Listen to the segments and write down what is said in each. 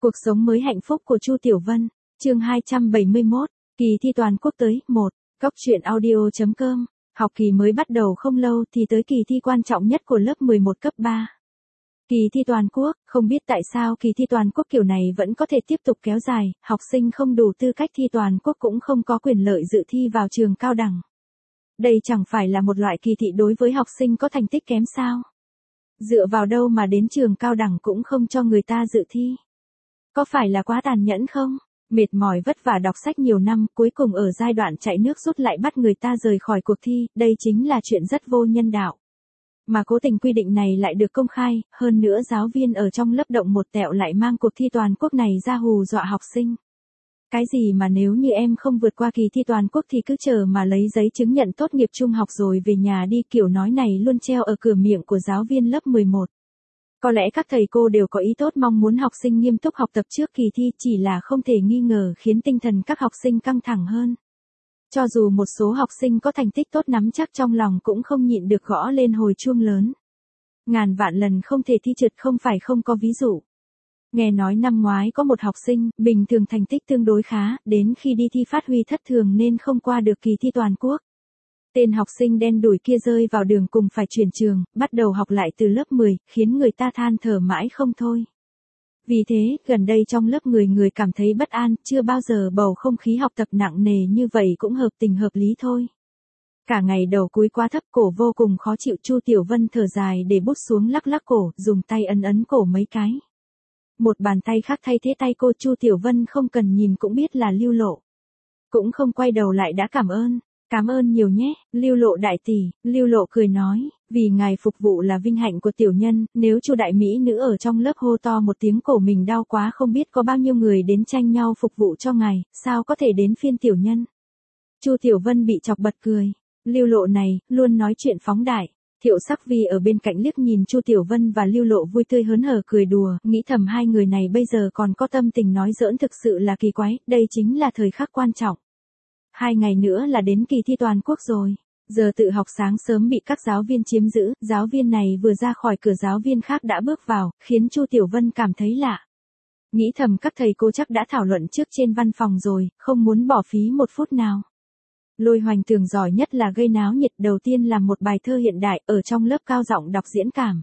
Cuộc sống mới hạnh phúc của Chu Tiểu Vân, chương 271, kỳ thi toàn quốc tới, 1, Cóc truyện audio.com. Học kỳ mới bắt đầu không lâu thì tới kỳ thi quan trọng nhất của lớp 11 cấp 3. Kỳ thi toàn quốc, không biết tại sao kỳ thi toàn quốc kiểu này vẫn có thể tiếp tục kéo dài, học sinh không đủ tư cách thi toàn quốc cũng không có quyền lợi dự thi vào trường cao đẳng. Đây chẳng phải là một loại kỳ thị đối với học sinh có thành tích kém sao? Dựa vào đâu mà đến trường cao đẳng cũng không cho người ta dự thi? Có phải là quá tàn nhẫn không? Mệt mỏi vất vả đọc sách nhiều năm, cuối cùng ở giai đoạn chạy nước rút lại bắt người ta rời khỏi cuộc thi, đây chính là chuyện rất vô nhân đạo. Mà cố tình quy định này lại được công khai, hơn nữa giáo viên ở trong lớp động một tẹo lại mang cuộc thi toàn quốc này ra hù dọa học sinh. Cái gì mà nếu như em không vượt qua kỳ thi toàn quốc thì cứ chờ mà lấy giấy chứng nhận tốt nghiệp trung học rồi về nhà đi, kiểu nói này luôn treo ở cửa miệng của giáo viên lớp 11. Có lẽ các thầy cô đều có ý tốt mong muốn học sinh nghiêm túc học tập trước kỳ thi, chỉ là không thể nghi ngờ khiến tinh thần các học sinh căng thẳng hơn. Cho dù một số học sinh có thành tích tốt nắm chắc trong lòng cũng không nhịn được gõ lên hồi chuông lớn. Ngàn vạn lần không thể thi trượt không phải không có ví dụ. Nghe nói năm ngoái có một học sinh, bình thường thành tích tương đối khá, đến khi đi thi phát huy thất thường nên không qua được kỳ thi toàn quốc. Tên học sinh đen đủi kia rơi vào đường cùng phải chuyển trường, bắt đầu học lại từ lớp 10, khiến người ta than thở mãi không thôi. Vì thế, gần đây trong lớp người cảm thấy bất an, chưa bao giờ bầu không khí học tập nặng nề như vậy cũng hợp tình hợp lý thôi. Cả ngày đầu cúi quá thấp, cổ vô cùng khó chịu, Chu Tiểu Vân thở dài để bút xuống lắc lắc cổ, dùng tay ấn cổ mấy cái. Một bàn tay khác thay thế tay cô, Chu Tiểu Vân không cần nhìn cũng biết là Lưu Lộ. Cũng không quay đầu lại đã cảm ơn nhiều nhé, Lưu Lộ đại tỷ. Lưu Lộ cười nói, vì ngài phục vụ là vinh hạnh của tiểu nhân, nếu Chu đại mỹ nữ ở trong lớp hô to một tiếng cổ mình đau quá không biết có bao nhiêu người đến tranh nhau phục vụ cho ngài, sao có thể đến phiên tiểu nhân. Chu Tiểu Vân bị chọc bật cười, Lưu Lộ này, luôn nói chuyện phóng đại. Thiệu Sắc Vi ở bên cạnh liếc nhìn Chu Tiểu Vân và Lưu Lộ vui tươi hớn hở cười đùa, nghĩ thầm hai người này bây giờ còn có tâm tình nói giỡn thực sự là kỳ quái, đây chính là thời khắc quan trọng. 2 ngày nữa là đến kỳ thi toàn quốc rồi. Giờ tự học sáng sớm bị các giáo viên chiếm giữ, giáo viên này vừa ra khỏi cửa giáo viên khác đã bước vào, khiến Chu Tiểu Vân cảm thấy lạ. Nghĩ thầm các thầy cô chắc đã thảo luận trước trên văn phòng rồi, không muốn bỏ phí một phút nào. Lôi Hoành Tường giỏi nhất là gây náo nhiệt, đầu tiên làm một bài thơ hiện đại, ở trong lớp cao giọng đọc diễn cảm.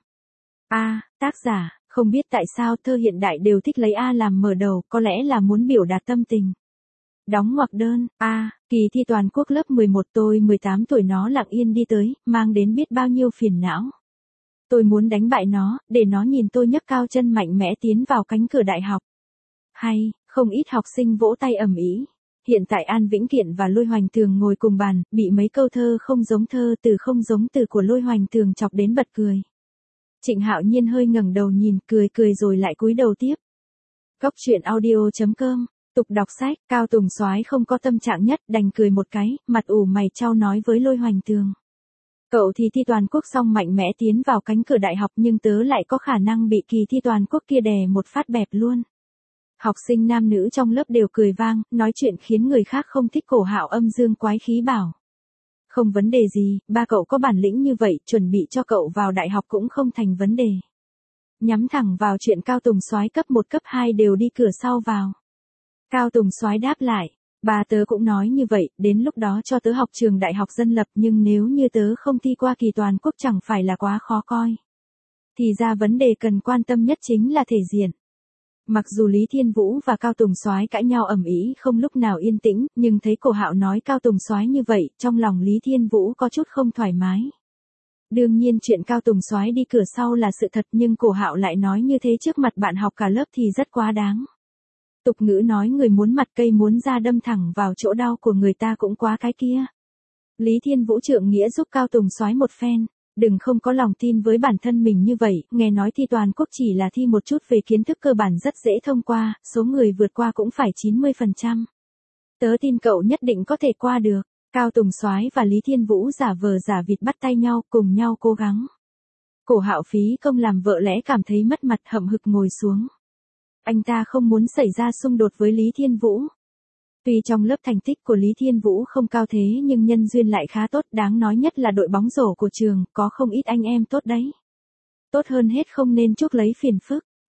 Tác giả, không biết tại sao thơ hiện đại đều thích lấy A làm mở đầu, có lẽ là muốn biểu đạt tâm tình. Đóng ngoặc đơn, kỳ thi toàn quốc lớp 11 tôi 18 tuổi nó lặng yên đi tới, mang đến biết bao nhiêu phiền não. Tôi muốn đánh bại nó, để nó nhìn tôi nhấc cao chân mạnh mẽ tiến vào cánh cửa đại học. Hay, không ít học sinh vỗ tay ầm ĩ. Hiện tại An Vĩnh Kiện và Lôi Hoành Tường ngồi cùng bàn, bị mấy câu thơ không giống thơ, từ không giống từ của Lôi Hoành Tường chọc đến bật cười. Trịnh Hạo Nhiên hơi ngẩng đầu nhìn, cười rồi lại cúi đầu tiếp. Cóc truyện audio.com. Tục đọc sách, Cao Tùng Soái không có tâm trạng nhất, đành cười một cái, mặt ủ mày chau nói với Lôi Hoành Tường. Cậu thì thi toàn quốc xong mạnh mẽ tiến vào cánh cửa đại học nhưng tớ lại có khả năng bị kỳ thi toàn quốc kia đè một phát bẹp luôn. Học sinh nam nữ trong lớp đều cười vang, nói chuyện khiến người khác không thích, Cổ Hạo âm dương quái khí bảo. Không vấn đề gì, ba cậu có bản lĩnh như vậy, chuẩn bị cho cậu vào đại học cũng không thành vấn đề. Nhắm thẳng vào chuyện Cao Tùng Soái cấp 1 cấp 2 đều đi cửa sau vào. Cao Tùng Soái đáp lại, ba tớ cũng nói như vậy, đến lúc đó cho tớ học trường đại học dân lập, nhưng nếu như tớ không thi qua kỳ toàn quốc chẳng phải là quá khó coi. Thì ra vấn đề cần quan tâm nhất chính là thể diện. Mặc dù Lý Thiên Vũ và Cao Tùng Soái cãi nhau ầm ĩ không lúc nào yên tĩnh, nhưng thấy Cổ Hạo nói Cao Tùng Soái như vậy, trong lòng Lý Thiên Vũ có chút không thoải mái. Đương nhiên chuyện Cao Tùng Soái đi cửa sau là sự thật, nhưng Cổ Hạo lại nói như thế trước mặt bạn học cả lớp thì rất quá đáng. Tục ngữ nói người muốn mặt cây muốn ra đâm thẳng vào chỗ đau của người ta cũng quá cái kia. Lý Thiên Vũ trượng nghĩa giúp Cao Tùng Soái một phen, đừng không có lòng tin với bản thân mình như vậy, nghe nói thi toàn quốc chỉ là thi một chút về kiến thức cơ bản rất dễ thông qua, số người vượt qua cũng phải 90%. Tớ tin cậu nhất định có thể qua được. Cao Tùng Soái và Lý Thiên Vũ giả vờ giả vịt bắt tay nhau, cùng nhau cố gắng. Cổ Hạo phí công làm vợ lẽ cảm thấy mất mặt, hậm hực ngồi xuống. Anh ta không muốn xảy ra xung đột với Lý Thiên Vũ. Tuy trong lớp thành tích của Lý Thiên Vũ không cao thế nhưng nhân duyên lại khá tốt, đáng nói nhất là đội bóng rổ của trường, có không ít anh em tốt đấy. Tốt hơn hết không nên chuốc lấy phiền phức.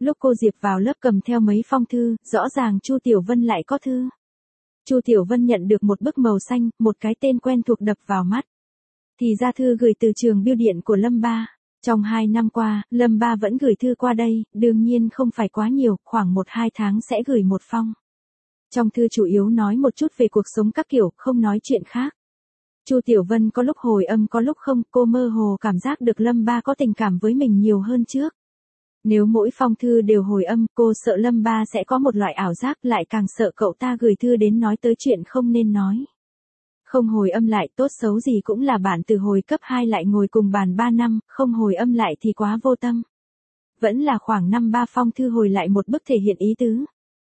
Lúc cô Diệp vào lớp cầm theo mấy phong thư, rõ ràng Chu Tiểu Vân lại có thư. Chu Tiểu Vân nhận được một bức màu xanh, một cái tên quen thuộc đập vào mắt. Thì ra thư gửi từ trường bưu điện của Lâm Ba. Trong 2 năm qua, Lâm Ba vẫn gửi thư qua đây, đương nhiên không phải quá nhiều, khoảng 1-2 tháng sẽ gửi một phong. Trong thư chủ yếu nói một chút về cuộc sống các kiểu, không nói chuyện khác. Chu Tiểu Vân có lúc hồi âm có lúc không, cô mơ hồ cảm giác được Lâm Ba có tình cảm với mình nhiều hơn trước. Nếu mỗi phong thư đều hồi âm, cô sợ Lâm Ba sẽ có một loại ảo giác, lại càng sợ cậu ta gửi thư đến nói tới chuyện không nên nói. Không hồi âm lại, tốt xấu gì cũng là bạn từ hồi cấp 2 lại ngồi cùng bàn 3 năm, không hồi âm lại thì quá vô tâm. Vẫn là khoảng 5-3 phong thư hồi lại một bức thể hiện ý tứ.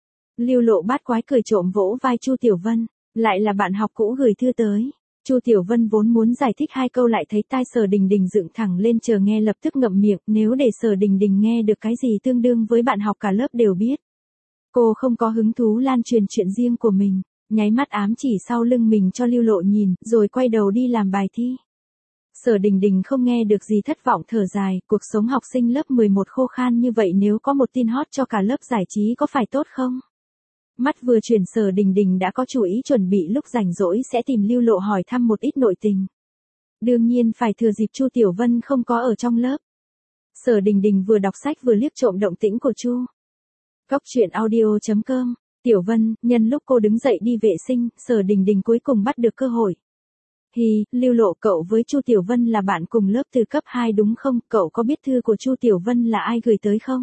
Lưu Lộ bát quái cười trộm vỗ vai Chu Tiểu Vân, lại là bạn học cũ gửi thư tới. Chu Tiểu Vân vốn muốn giải thích 2 câu lại thấy tai Sở Đình Đình dựng thẳng lên chờ nghe lập tức ngậm miệng, nếu để Sở Đình Đình nghe được cái gì tương đương với bạn học cả lớp đều biết. Cô không có hứng thú lan truyền chuyện riêng của mình, nháy mắt ám chỉ sau lưng mình cho Lưu Lộ nhìn, rồi quay đầu đi làm bài thi. Sở Đình Đình không nghe được gì thất vọng thở dài, cuộc sống học sinh lớp 11 khô khan như vậy nếu có một tin hot cho cả lớp giải trí có phải tốt không? Mắt vừa chuyển Sở Đình Đình đã có chủ ý chuẩn bị lúc rảnh rỗi sẽ tìm Lưu Lộ hỏi thăm một ít nội tình. Đương nhiên phải thừa dịp Chu Tiểu Vân không có ở trong lớp. Sở Đình Đình vừa đọc sách vừa liếc trộm động tĩnh của Chu. Cóc truyện audio.com. Tiểu Vân, nhân lúc cô đứng dậy đi vệ sinh, Sở Đình Đình cuối cùng bắt được cơ hội. Hi, Lưu Lộ, cậu với Chu Tiểu Vân là bạn cùng lớp từ cấp 2 đúng không? Cậu có biết thư của Chu Tiểu Vân là ai gửi tới không?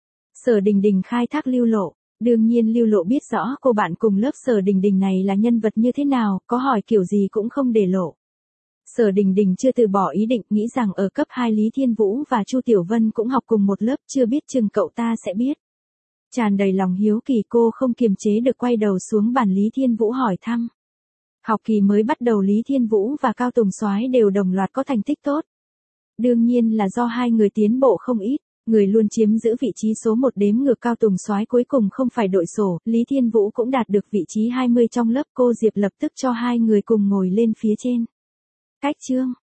Sở Đình Đình khai thác Lưu Lộ. Đương nhiên Lưu Lộ biết rõ cô bạn cùng lớp Sở Đình Đình này là nhân vật như thế nào, có hỏi kiểu gì cũng không để lộ. Sở Đình Đình chưa từ bỏ ý định, nghĩ rằng ở cấp 2 Lý Thiên Vũ và Chu Tiểu Vân cũng học cùng một lớp, chưa biết chừng cậu ta sẽ biết. Tràn đầy lòng hiếu kỳ cô không kiềm chế được quay đầu xuống bàn Lý Thiên Vũ hỏi thăm. Học kỳ mới bắt đầu Lý Thiên Vũ và Cao Tùng Soái đều đồng loạt có thành tích tốt. Đương nhiên là do 2 người tiến bộ không ít. Người luôn chiếm giữ vị trí số 1 đếm ngược Cao Tùng Soái cuối cùng không phải đội sổ, Lý Thiên Vũ cũng đạt được vị trí 20 trong lớp, cô Diệp lập tức cho 2 người cùng ngồi lên phía trên. Cách chương